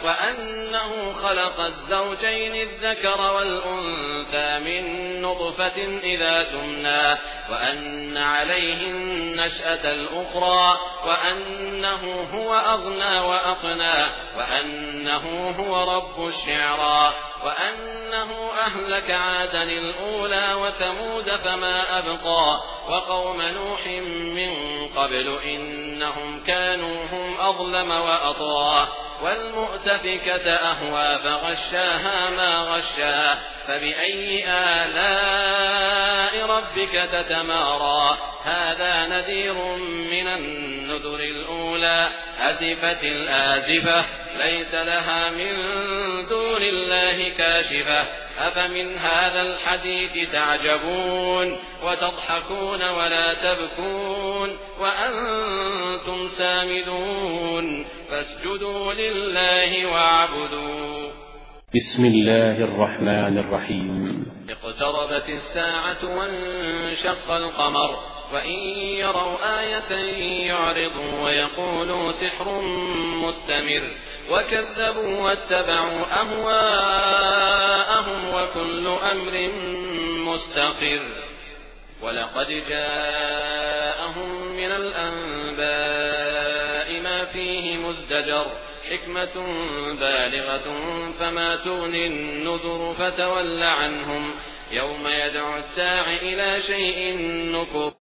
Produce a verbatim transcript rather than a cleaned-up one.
وأنه خلق الزوجين الذكر والأنثى من نطفة إذا تمنى وأن عليه النشأة الأخرى وأنه هو أغنى وأقنى وأنه هو رب الشعرى وأنه أهلك عادا الأولى وثمود فما أبقى وقوم نوح من قبل إنهم كانوا هم أظلم وأطغى والمؤتفكة أهوى فغشاها ما غشا فبأي آلاء ربك تتمارى هذا نذير من النذر الأولى أزفت الآزفة ليس لها من دون الله كاشفة أفمن هذا الحديث تعجبون وتضحكون ولا تبكون وأنتم سامدون فاسجدوا لله واعبدوا. بسم الله الرحمن الرحيم. اقتربت الساعة وانشق القمر وإن يروا آية يعرضوا ويقولوا سحر مستمر وكذبوا واتبعوا أهواءهم وكل أمر مستقر ولقد جاءهم من الأنباء ما فيه مزدجر حكمة بالغة فما تغني النذر فتول عنهم يوم يدعو الداع إلى شيء نكر